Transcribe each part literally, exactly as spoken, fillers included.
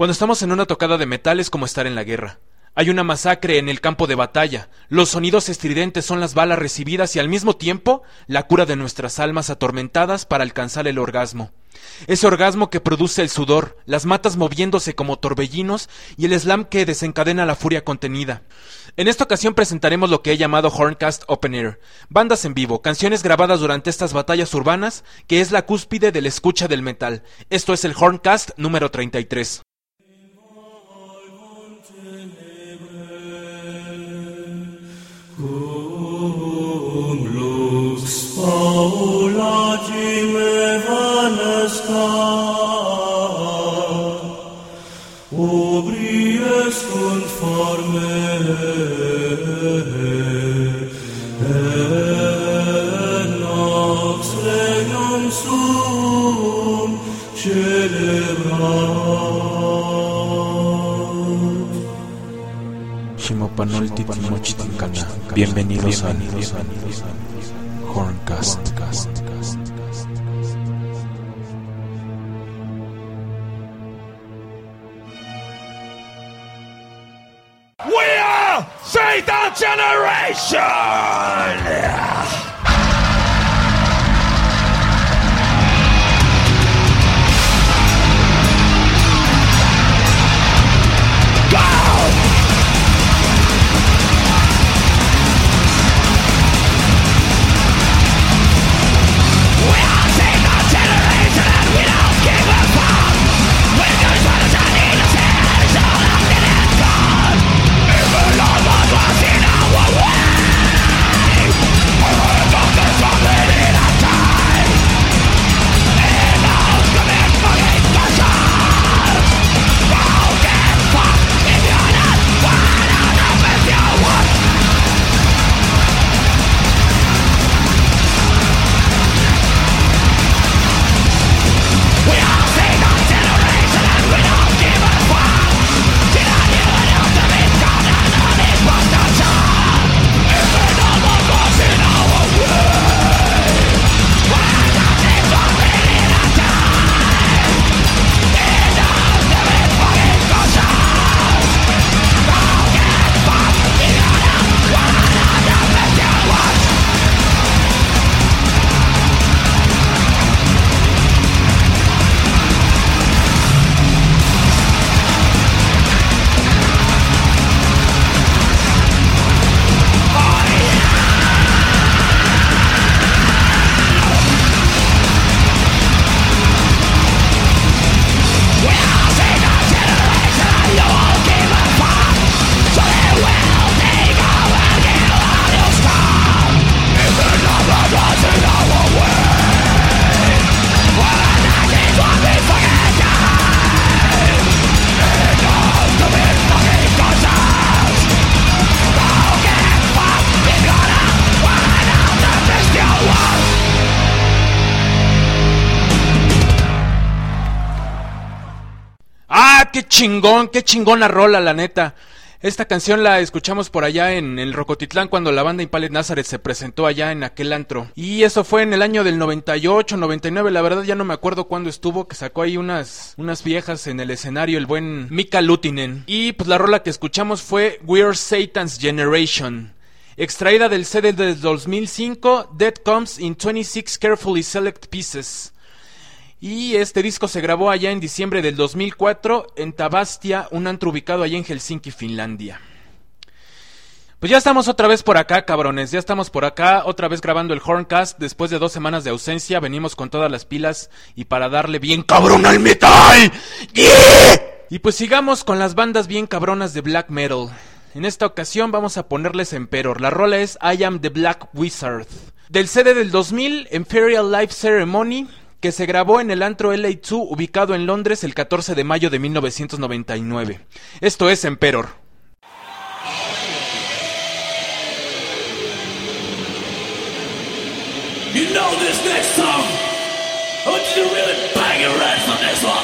Cuando estamos en una tocada de metal es como estar en la guerra. Hay una masacre en el campo de batalla, los sonidos estridentes son las balas recibidas y al mismo tiempo la cura de nuestras almas atormentadas para alcanzar el orgasmo. Ese orgasmo que produce el sudor, las matas moviéndose como torbellinos y el slam que desencadena la furia contenida. En esta ocasión presentaremos lo que he llamado Horncast Open Air, bandas en vivo, canciones grabadas durante estas batallas urbanas, que es la cúspide de la escucha del metal. Esto es el Horncast número treinta y tres. Cum lux paulagime vanescat, obrius conforme et nox regnum suum celebrat. Bienvenidos a Horncast. We are Satan Generation! Qué chingón, qué chingona rola, la neta. Esta canción la escuchamos por allá en el Rocotitlán cuando la banda Impaled Nazareth se presentó allá en aquel antro. Y eso fue en el año del noventa y ocho, noventa y nueve, la verdad ya no me acuerdo cuándo estuvo, que sacó ahí unas, unas viejas en el escenario, el buen Mika Lutinen. Y pues la rola que escuchamos fue We're Satan's Generation, extraída del C D del dos mil cinco, Death Comes in twenty-six Carefully Select Pieces. Y este disco se grabó allá en diciembre del dos mil cuatro en Tavastia, un antro ubicado allá en Helsinki, Finlandia. Pues ya estamos otra vez por acá, cabrones, ya estamos por acá, otra vez grabando el Horncast. Después de dos semanas de ausencia, venimos con todas las pilas y para darle bien cabrón al metal. ¡Yeah! Y pues sigamos con las bandas bien cabronas de black metal. En esta ocasión vamos a ponerles Emperor, la rola es I Am the Black Wizard. Del C D del dos mil, Imperial Life Ceremony, que se grabó en el antro L A dos, ubicado en Londres el catorce de mayo de mil novecientos noventa y nueve. Esto es Emperor. You know this next song. I want you to really bang your ass on this one.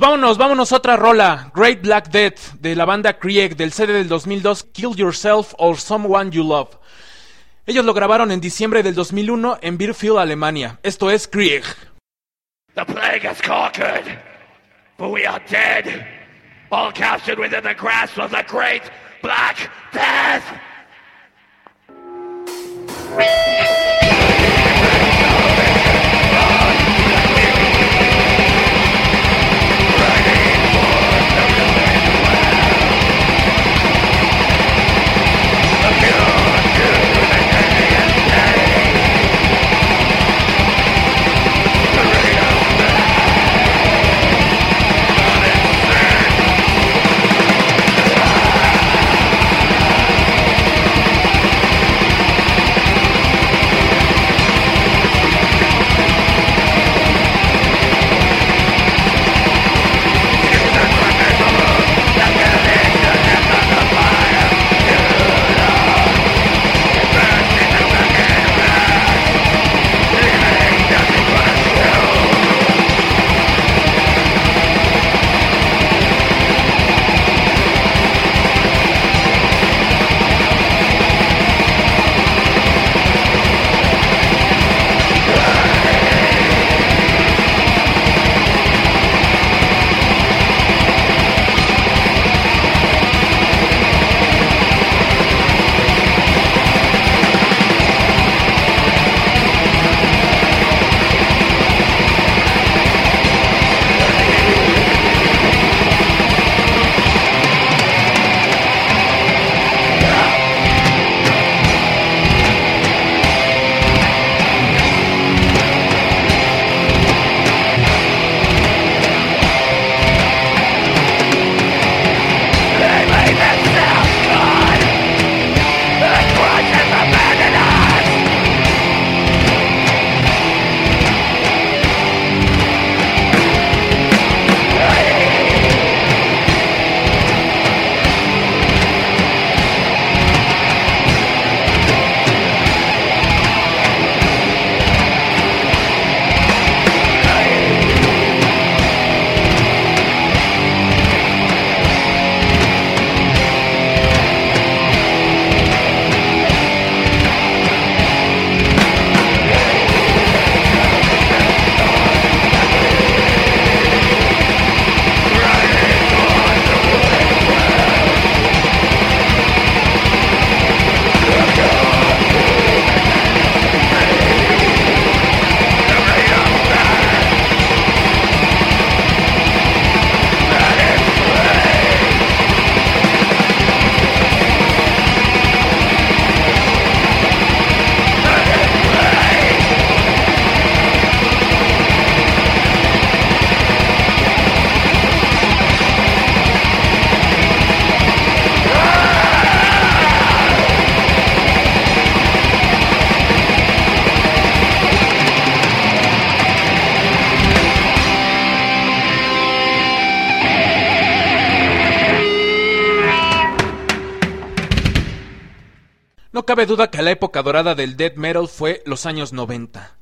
vámonos, vámonos otra rola. Great Black Death de la banda Krieg, del C D del dos mil dos, Kill Yourself or Someone You Love. Ellos lo grabaron en diciembre del dos mil uno en Bielefeld, Alemania. Esto es Krieg. The plague has conquered, but we are dead, all captured within the grasp of the Great Black Death! No cabe duda que la época dorada del death metal fue los años noventa.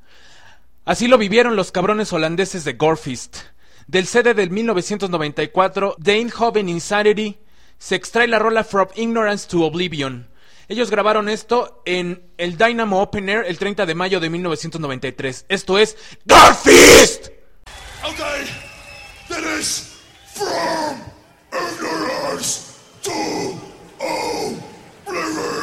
Así lo vivieron los cabrones holandeses de Gorefist. Del C D del mil novecientos noventa y cuatro, The Inhoven Insanity, se extrae la rola From Ignorance to Oblivion. Ellos grabaron esto en el Dynamo Open Air el treinta de mayo de mil novecientos noventa y tres. Esto es Gorefist. Okay, that is From Ignorance to Oblivion.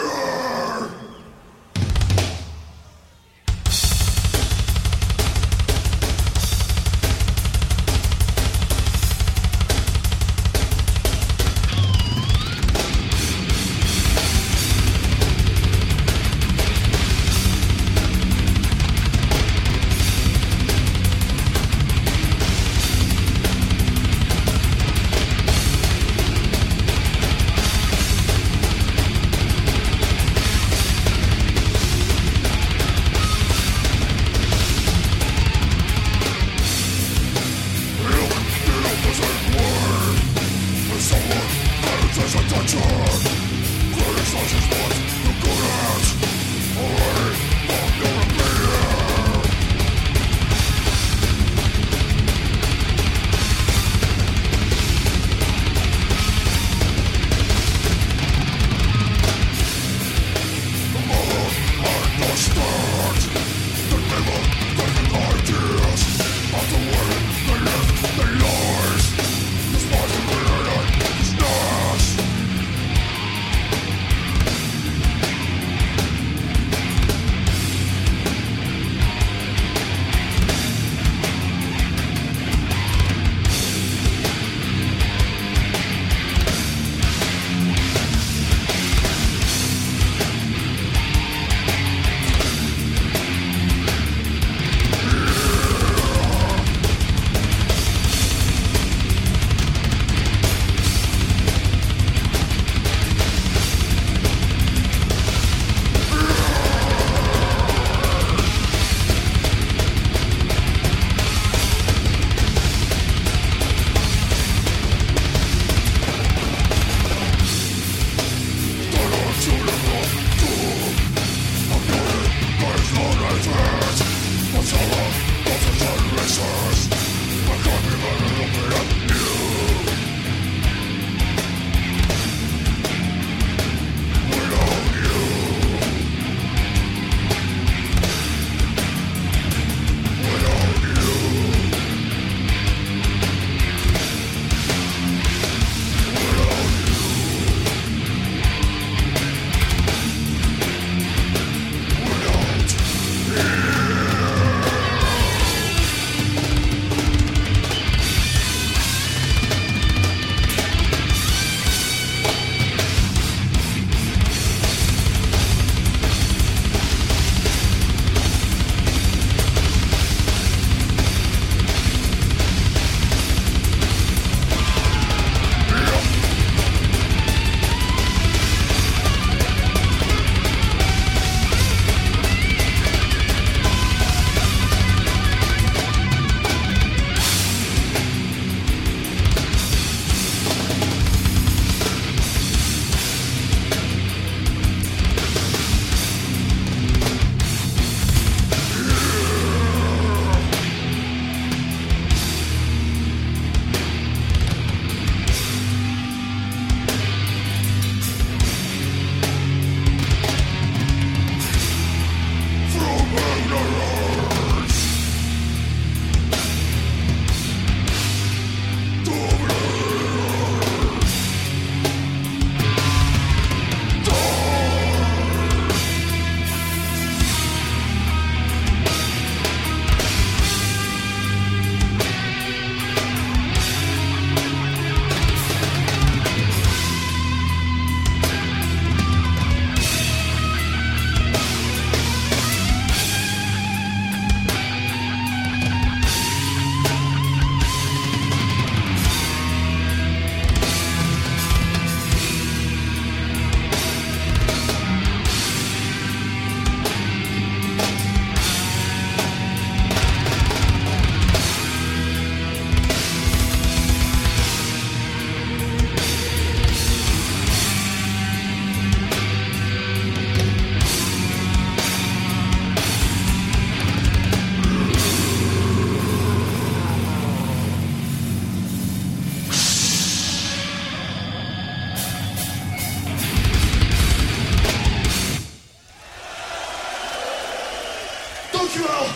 Don't you know?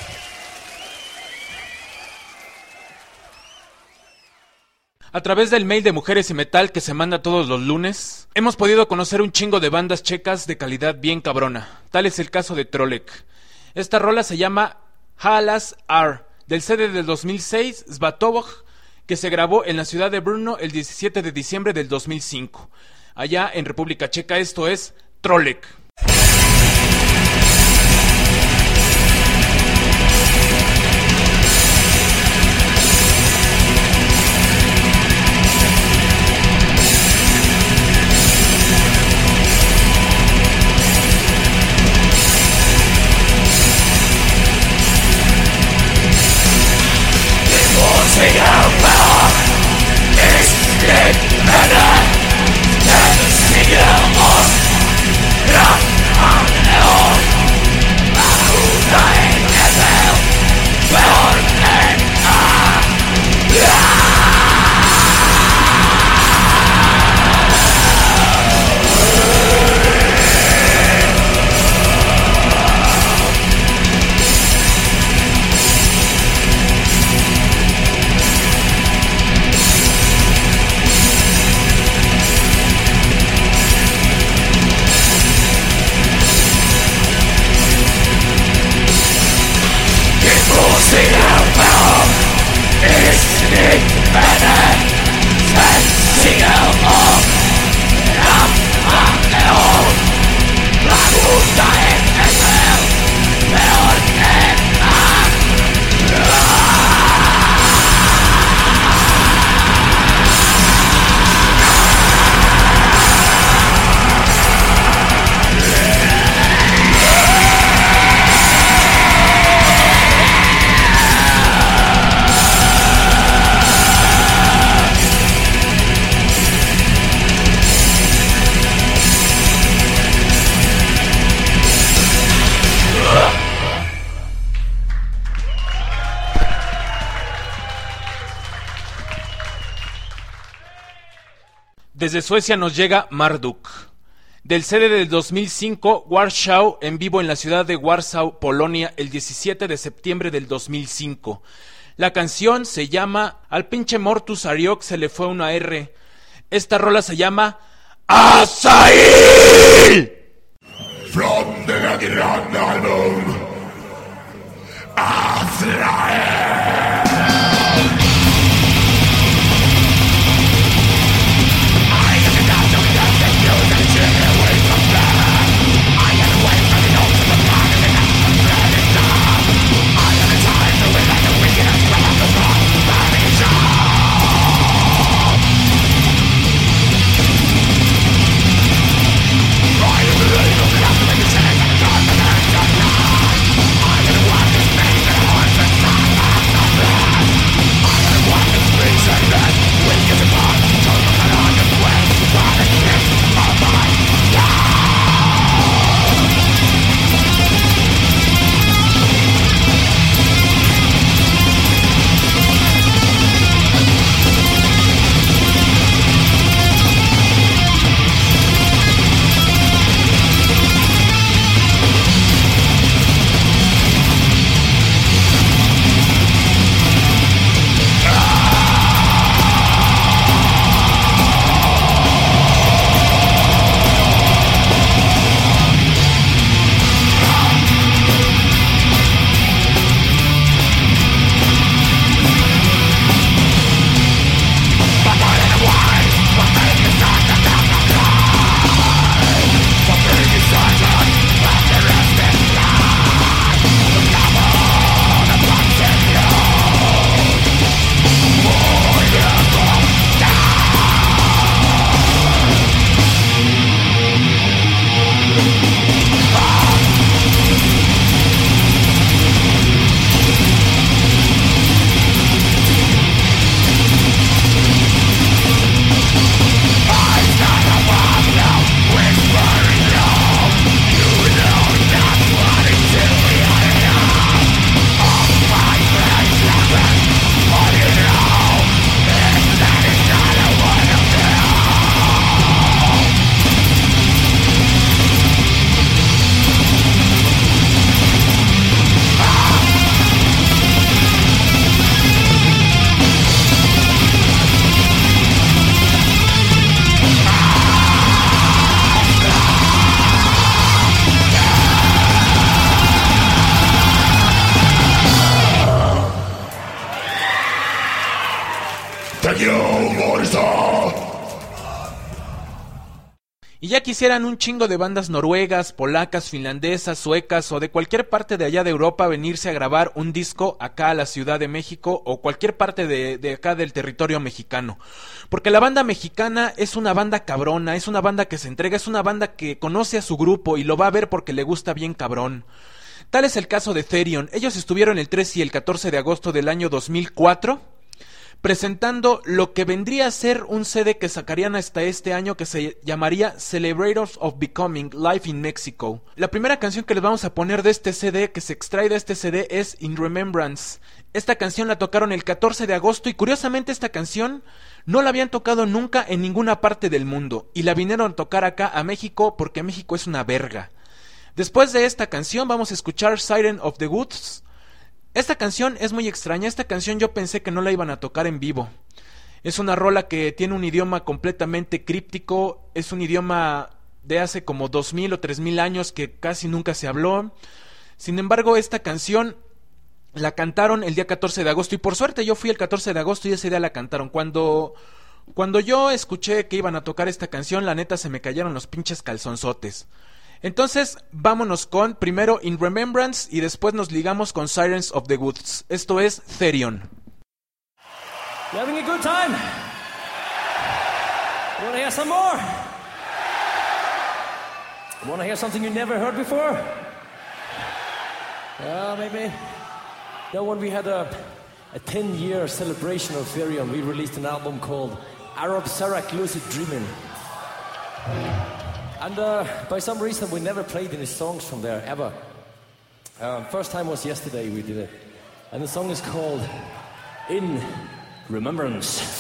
A través del mail de Mujeres y Metal que se manda todos los lunes, hemos podido conocer un chingo de bandas checas de calidad bien cabrona. Tal es el caso de Trolek. Esta rola se llama Halas R, del C D del dos mil seis, Svatobog, que se grabó en la ciudad de Brno el diecisiete de diciembre del dos mil cinco. Allá en República Checa. Esto es Trolek. Desde Suecia nos llega Marduk. Del C D del dos mil cinco, Warsaw, en vivo en la ciudad de Warsaw, Polonia, el diecisiete de septiembre del dos mil cinco. La canción se llama Al pinche Mortus Ariok se le fue una R. Esta rola se llama Asail. From the underground album, Azrael. I Y ya quisieran un chingo de bandas noruegas, polacas, finlandesas, suecas o de cualquier parte de allá de Europa venirse a grabar un disco acá a la Ciudad de México o cualquier parte de, de acá del territorio mexicano. Porque la banda mexicana es una banda cabrona, es una banda que se entrega, es una banda que conoce a su grupo y lo va a ver porque le gusta bien cabrón. Tal es el caso de Therion. Ellos estuvieron el trece y el catorce de agosto del año dos mil cuatro presentando lo que vendría a ser un C D que sacarían hasta este año que se llamaría Celebrators of Becoming Live in Mexico. La primera canción que les vamos a poner de este C D, que se extrae de este C D, es In Remembrance. Esta canción la tocaron el catorce de agosto y curiosamente esta canción no la habían tocado nunca en ninguna parte del mundo y la vinieron a tocar acá a México porque México es una verga. Después de esta canción vamos a escuchar Siren of the Woods. Esta canción es muy extraña, esta canción yo pensé que no la iban a tocar en vivo. Es una rola que tiene un idioma completamente críptico, es un idioma de hace como dos mil o tres mil años que casi nunca se habló. Sin embargo, esta canción la cantaron el día catorce de agosto y por suerte yo fui el catorce de agosto y ese día la cantaron. Cuando, cuando yo escuché que iban a tocar esta canción, la neta se me cayeron los pinches calzonzotes. Entonces, vámonos con primero In Remembrance y después nos ligamos con Sirens of the Woods. Esto es Therion. You having a good time? You wanna hear some more? You wanna hear something you never heard before? Yeah, maybe. You know, when we had a, a ten-year celebration of Therion, we released an album called Arab Sarak Lucid Dreaming. And uh, by some reason, we never played any songs from there, ever. Um, first time was yesterday we did it. And the song is called In Remembrance.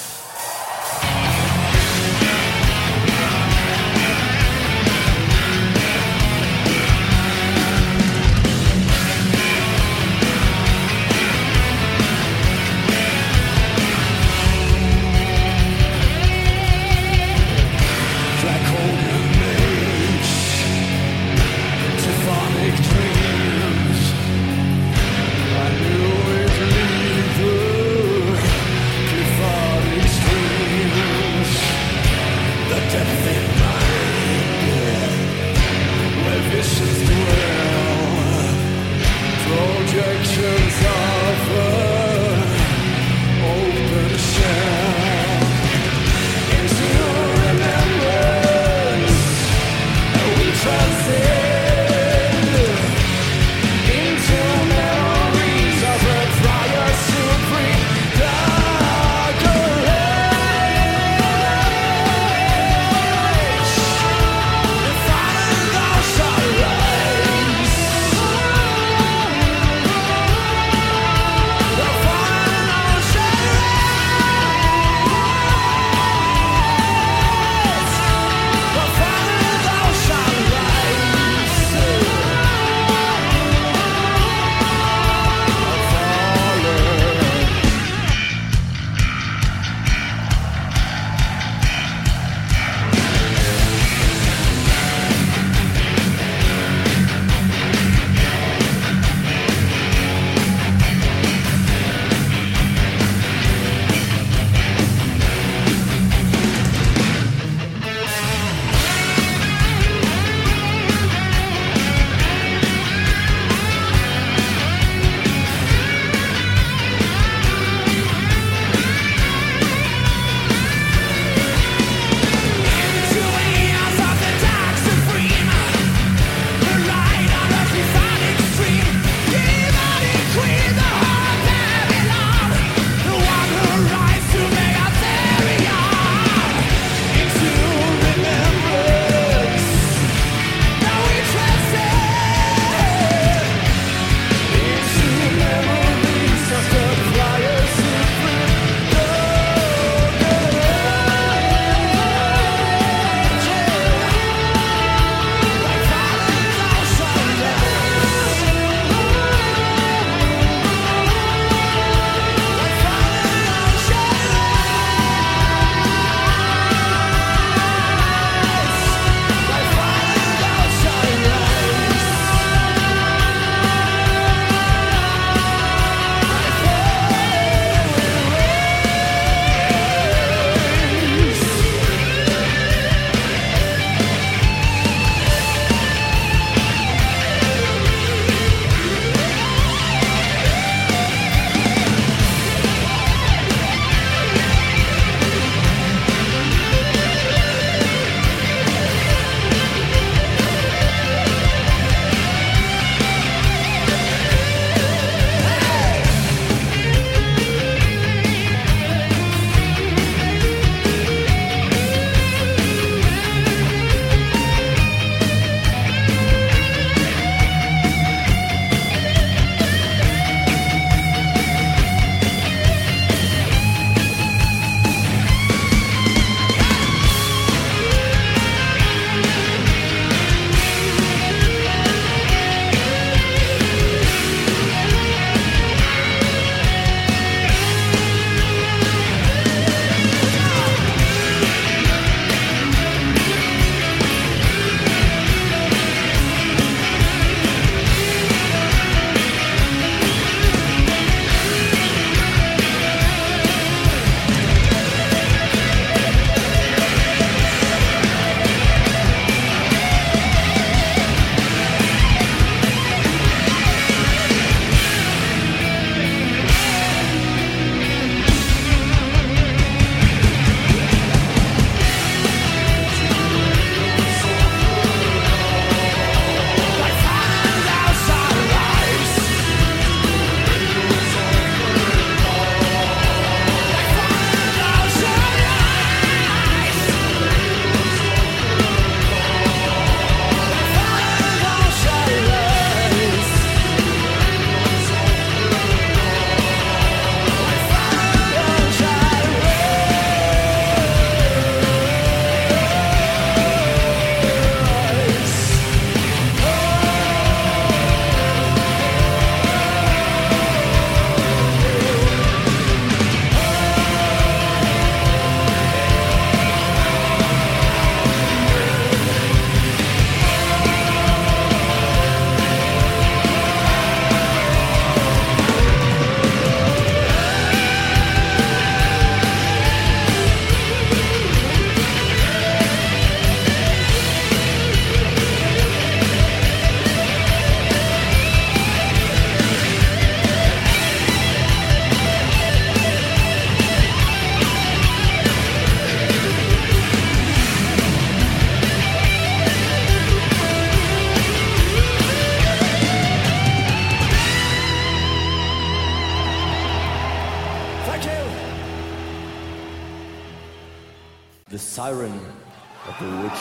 The Siren of the Witch.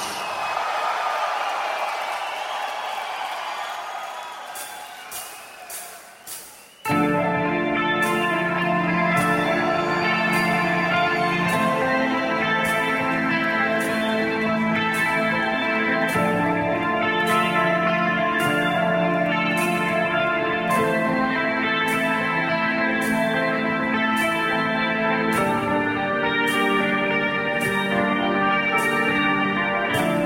Thank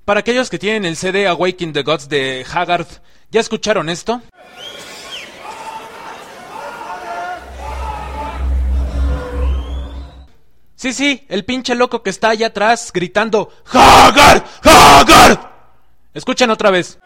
Para aquellos que tienen el C D Awakening the Gods de Haggard, ¿ya escucharon esto? Sí, sí, el pinche loco que está allá atrás gritando ¡Haggard! ¡Haggard! Escuchen otra vez.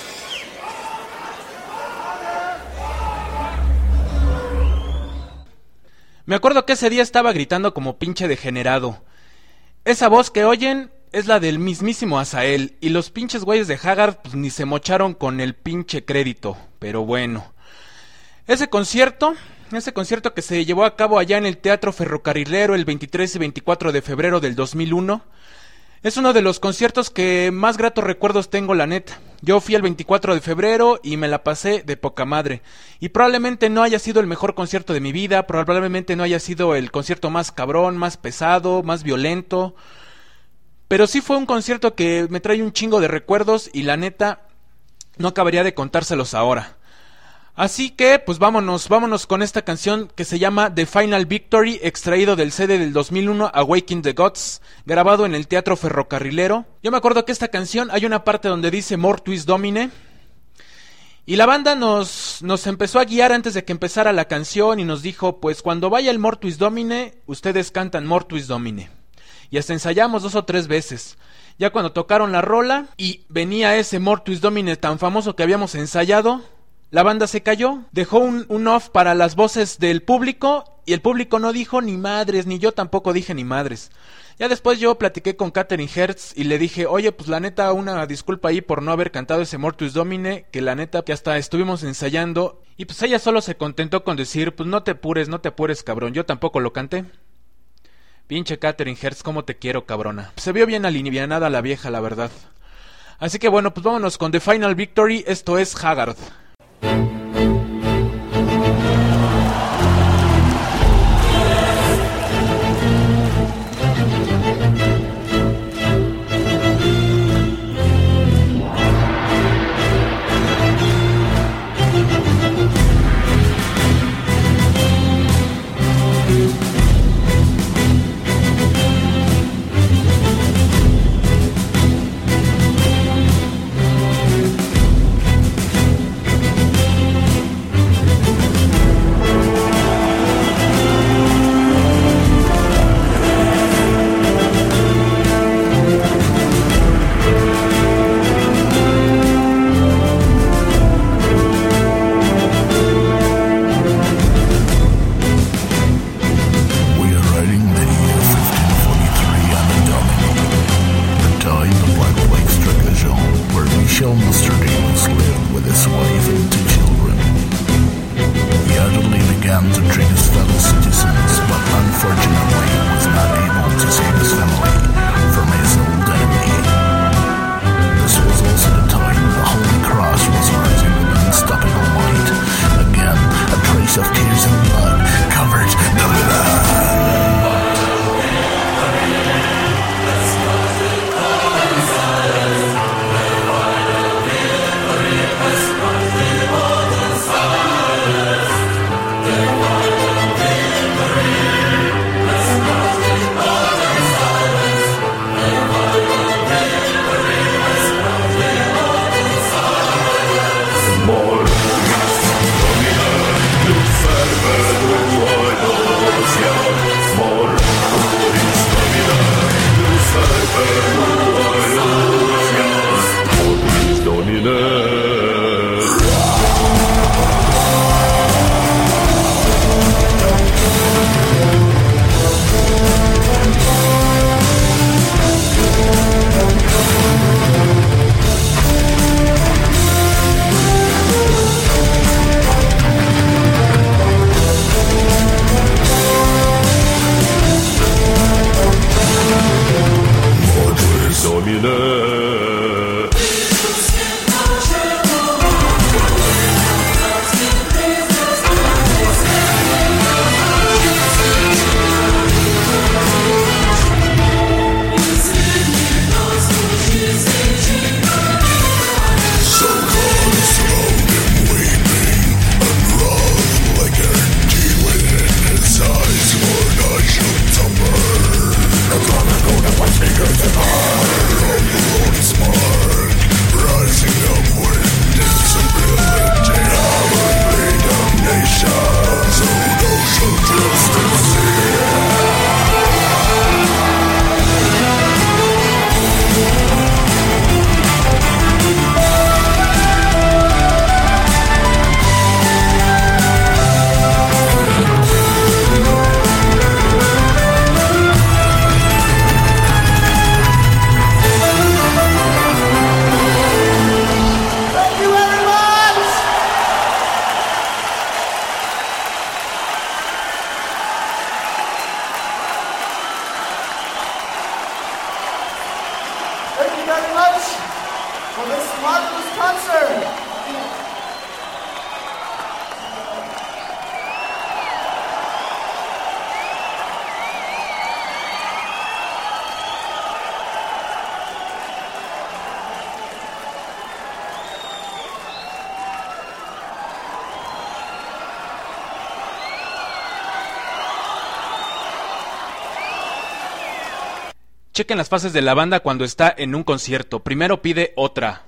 Me acuerdo que ese día estaba gritando como pinche degenerado. Esa voz que oyen es la del mismísimo Azael, y los pinches güeyes de Haggard pues ni se mocharon con el pinche crédito, pero bueno. Ese concierto, ese concierto que se llevó a cabo allá en el Teatro Ferrocarrilero el veintitrés y veinticuatro de febrero del dos mil uno, es uno de los conciertos que más gratos recuerdos tengo, la neta. Yo fui el veinticuatro de febrero y me la pasé de poca madre. Y probablemente no haya sido el mejor concierto de mi vida, probablemente no haya sido el concierto más cabrón, más pesado, más violento. Pero sí fue un concierto que me trae un chingo de recuerdos y la neta no acabaría de contárselos ahora. Así que pues vámonos, vámonos con esta canción que se llama The Final Victory, extraído del C D del dos mil uno Awakening the Gods, grabado en el Teatro Ferrocarrilero. Yo me acuerdo que esta canción hay una parte donde dice Mortuis Domine, y la banda nos, nos empezó a guiar antes de que empezara la canción y nos dijo, pues cuando vaya el Mortuis Domine, ustedes cantan Mortuis Domine. Y hasta ensayamos dos o tres veces. Ya cuando tocaron la rola y venía ese Mortuis Domine tan famoso que habíamos ensayado, la banda se cayó, dejó un, un off para las voces del público y el público no dijo ni madres, ni yo tampoco dije ni madres. Ya después yo platiqué con Catherine Hertz y le dije, oye, pues la neta, una disculpa ahí por no haber cantado ese Mortuis Domine, que la neta que hasta estuvimos ensayando, y pues ella solo se contentó con decir, pues no te apures, no te apures, cabrón, yo tampoco lo canté. Pinche Catherine Hertz, cómo te quiero, cabrona. Se vio bien alivianada la vieja, la verdad. Así que bueno, pues vámonos con The Final Victory, esto es Haggard. Fingers apart. very much for this marvelous concert. Chequen las fases de la banda cuando está en un concierto. Primero pide otra.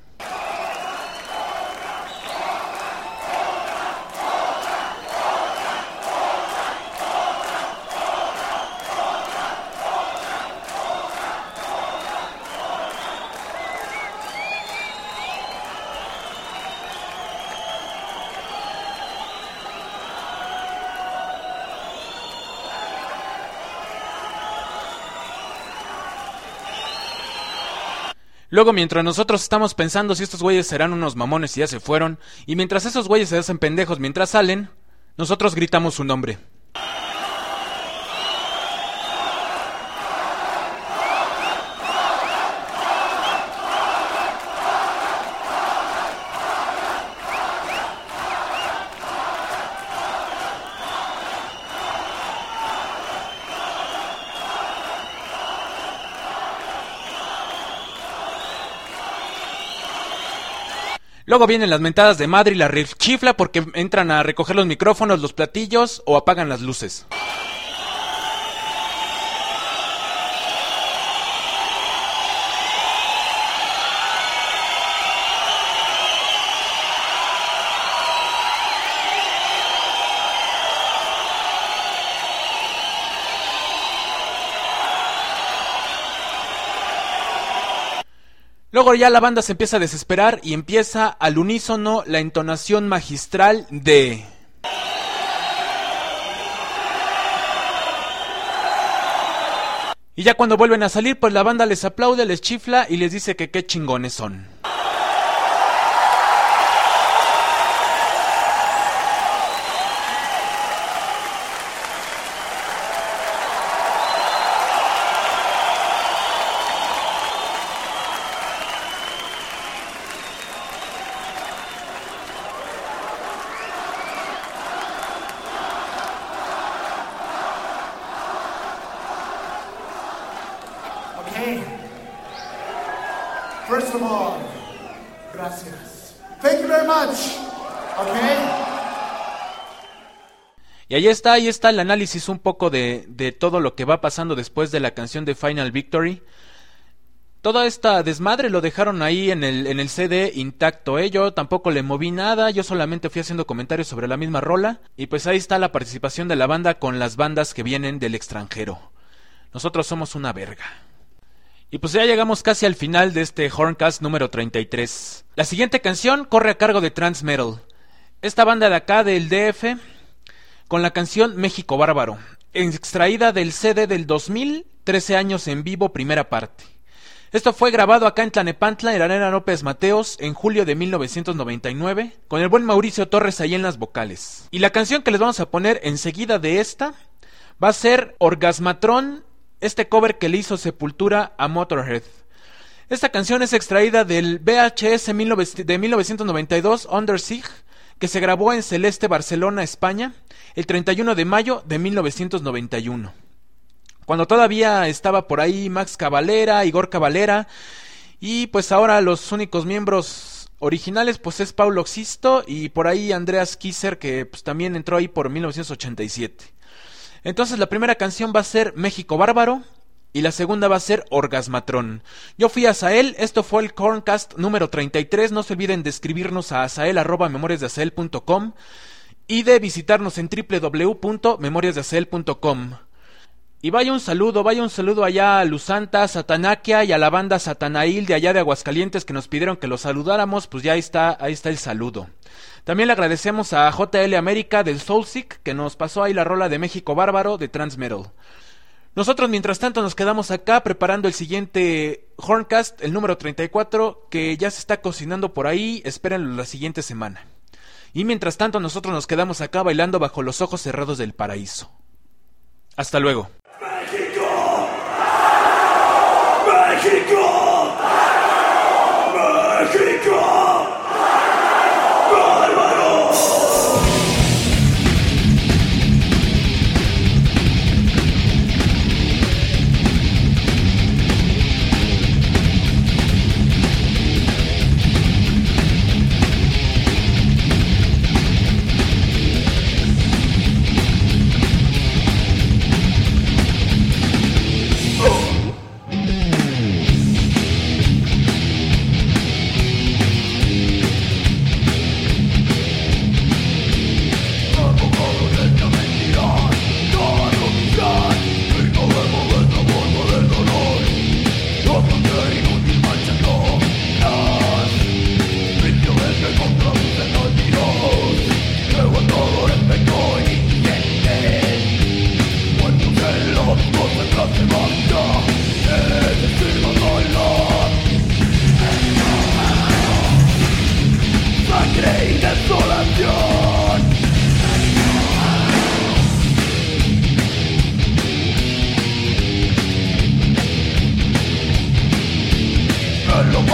Luego, mientras nosotros estamos pensando si estos güeyes serán unos mamones y ya se fueron, y mientras esos güeyes se hacen pendejos mientras salen, nosotros gritamos su nombre. Luego vienen las mentadas de madre y la rechifla porque entran a recoger los micrófonos, los platillos o apagan las luces. Luego ya la banda se empieza a desesperar y empieza al unísono la entonación magistral de... Y ya cuando vuelven a salir, pues la banda les aplaude, les chifla y les dice que qué chingones son. Okay. First of all, gracias. Thank you very much. Okay. Y ahí está, ahí está el análisis un poco de, de todo lo que va pasando después de la canción de Final Victory. Toda esta desmadre lo dejaron ahí en el, en el C D intacto, ¿eh? Yo tampoco le moví nada, yo solamente fui haciendo comentarios sobre la misma rola. Y pues ahí está la participación de la banda con las bandas que vienen del extranjero. Nosotros somos una verga. Y pues ya llegamos casi al final de este Horncast número treinta y tres. La siguiente canción corre a cargo de Trans Metal. Esta banda de acá del D F, con la canción México Bárbaro, extraída del C D del dos mil, trece años en vivo, primera parte. Esto fue grabado acá en Tlanepantla, en la Arena López Mateos, en julio de mil novecientos noventa y nueve, con el buen Mauricio Torres ahí en las vocales. Y la canción que les vamos a poner enseguida de esta va a ser Orgasmatron, este cover que le hizo Sepultura a Motorhead. Esta canción es extraída del V H S de mil novecientos noventa y dos, Under Siege, que se grabó en Celeste, Barcelona, España, el treinta y uno de mayo de mil novecientos noventa y uno. Cuando todavía estaba por ahí Max Cavalera, Igor Cavalera, y pues ahora los únicos miembros originales pues es Paulo Xisto y por ahí Andreas Kisser, que pues también entró ahí por mil novecientos ochenta y siete. Entonces la primera canción va a ser México Bárbaro y la segunda va a ser Orgasmatron. Yo fui a Azael, esto fue el Horncast número treinta y tres, no se olviden de escribirnos a azael arroba memorias de azael punto com y de visitarnos en doble u doble u doble u punto memorias de azael punto com. Y vaya un saludo, vaya un saludo allá a Luzanta, Satanaquia y a la banda Satanail de allá de Aguascalientes que nos pidieron que los saludáramos, pues ya ahí está, ahí está el saludo. También le agradecemos a J L América del Soulseek que nos pasó ahí la rola de México Bárbaro de Trans Metal. Nosotros mientras tanto nos quedamos acá preparando el siguiente Horncast, el número treinta y cuatro, que ya se está cocinando por ahí, espérenlo la siguiente semana. Y mientras tanto nosotros nos quedamos acá bailando bajo los ojos cerrados del paraíso. Hasta luego. México! México!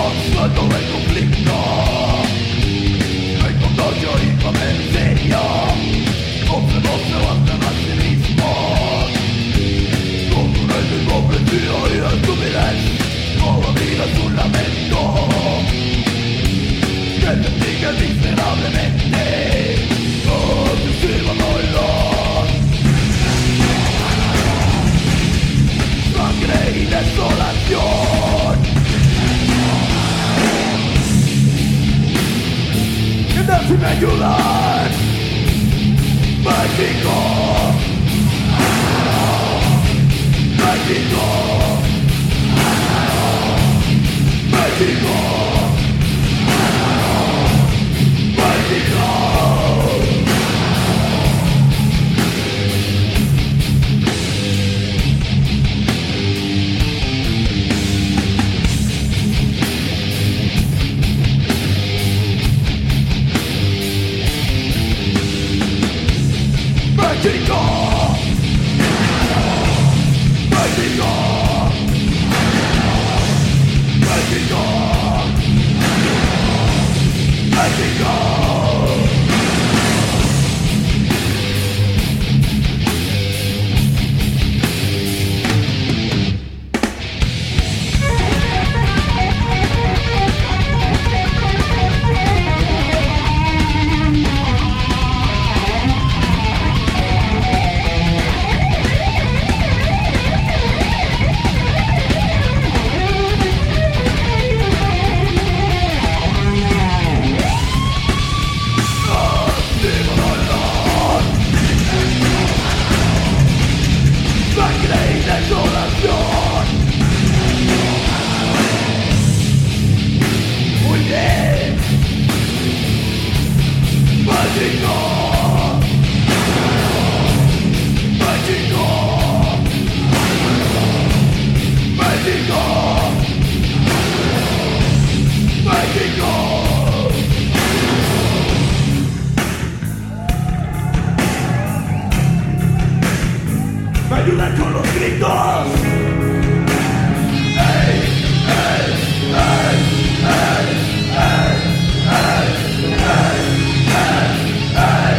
causando el conflicto, encontrancia y familia, observos se bastan a sí mismos, con el mismo precio y la estupidez, toda vida es un lamento, que te sigue miserablemente, no te sirva dolor, sangre y desolación. Si me ayudan, México, México, México, México. México, México, México, México. ¡Me ayudan con los gritos! ¡Ey! ¡Ey! ¡Ey! ¡Ey! ¡Ey! ¡Ey! ¡Ey! ¡Ey!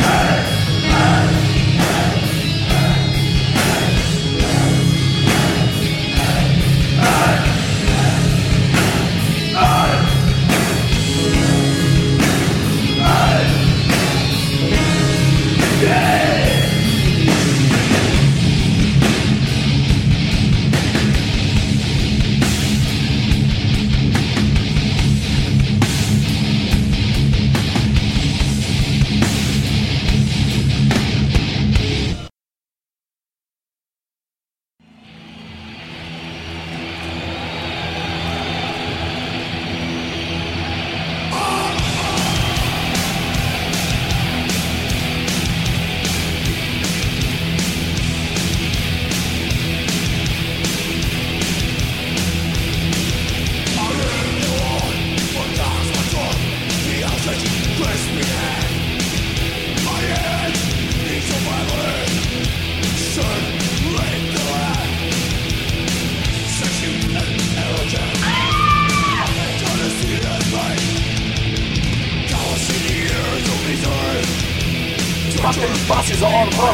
Passes on rock.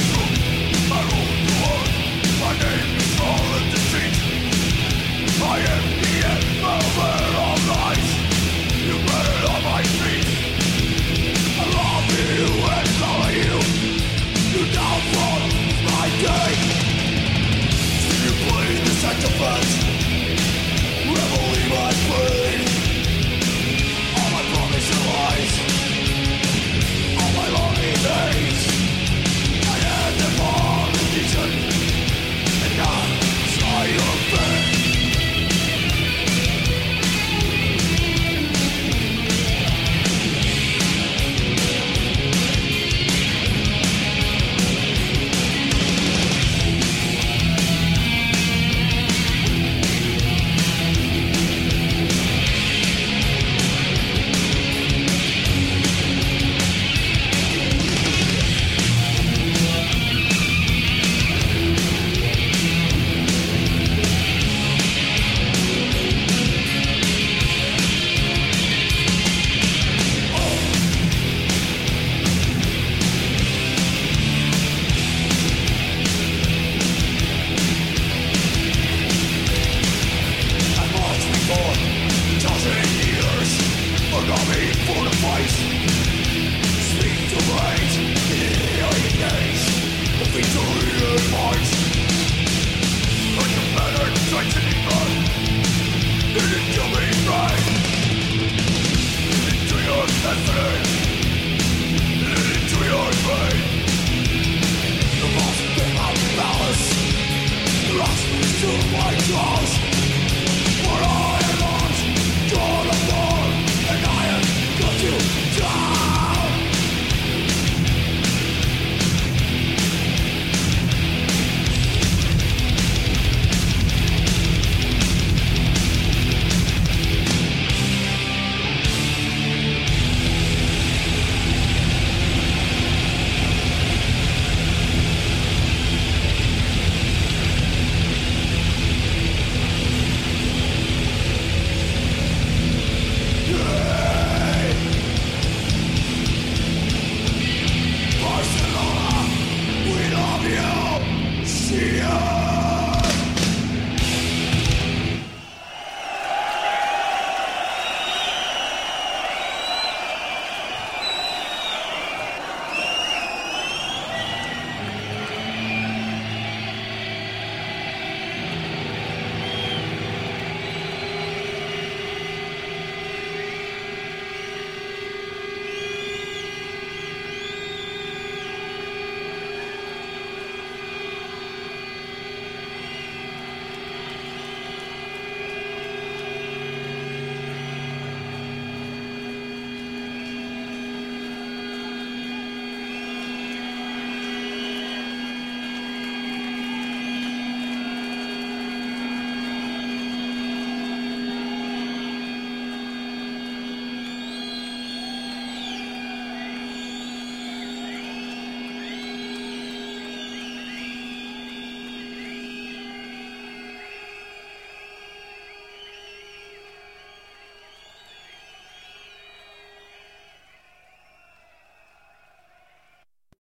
I am for the face. Speak to rage, engage the Victorian minds. Like a pattern tightening up, it is to be right. Into your destiny, into your brain. The lost game of balance, lost to my jaws.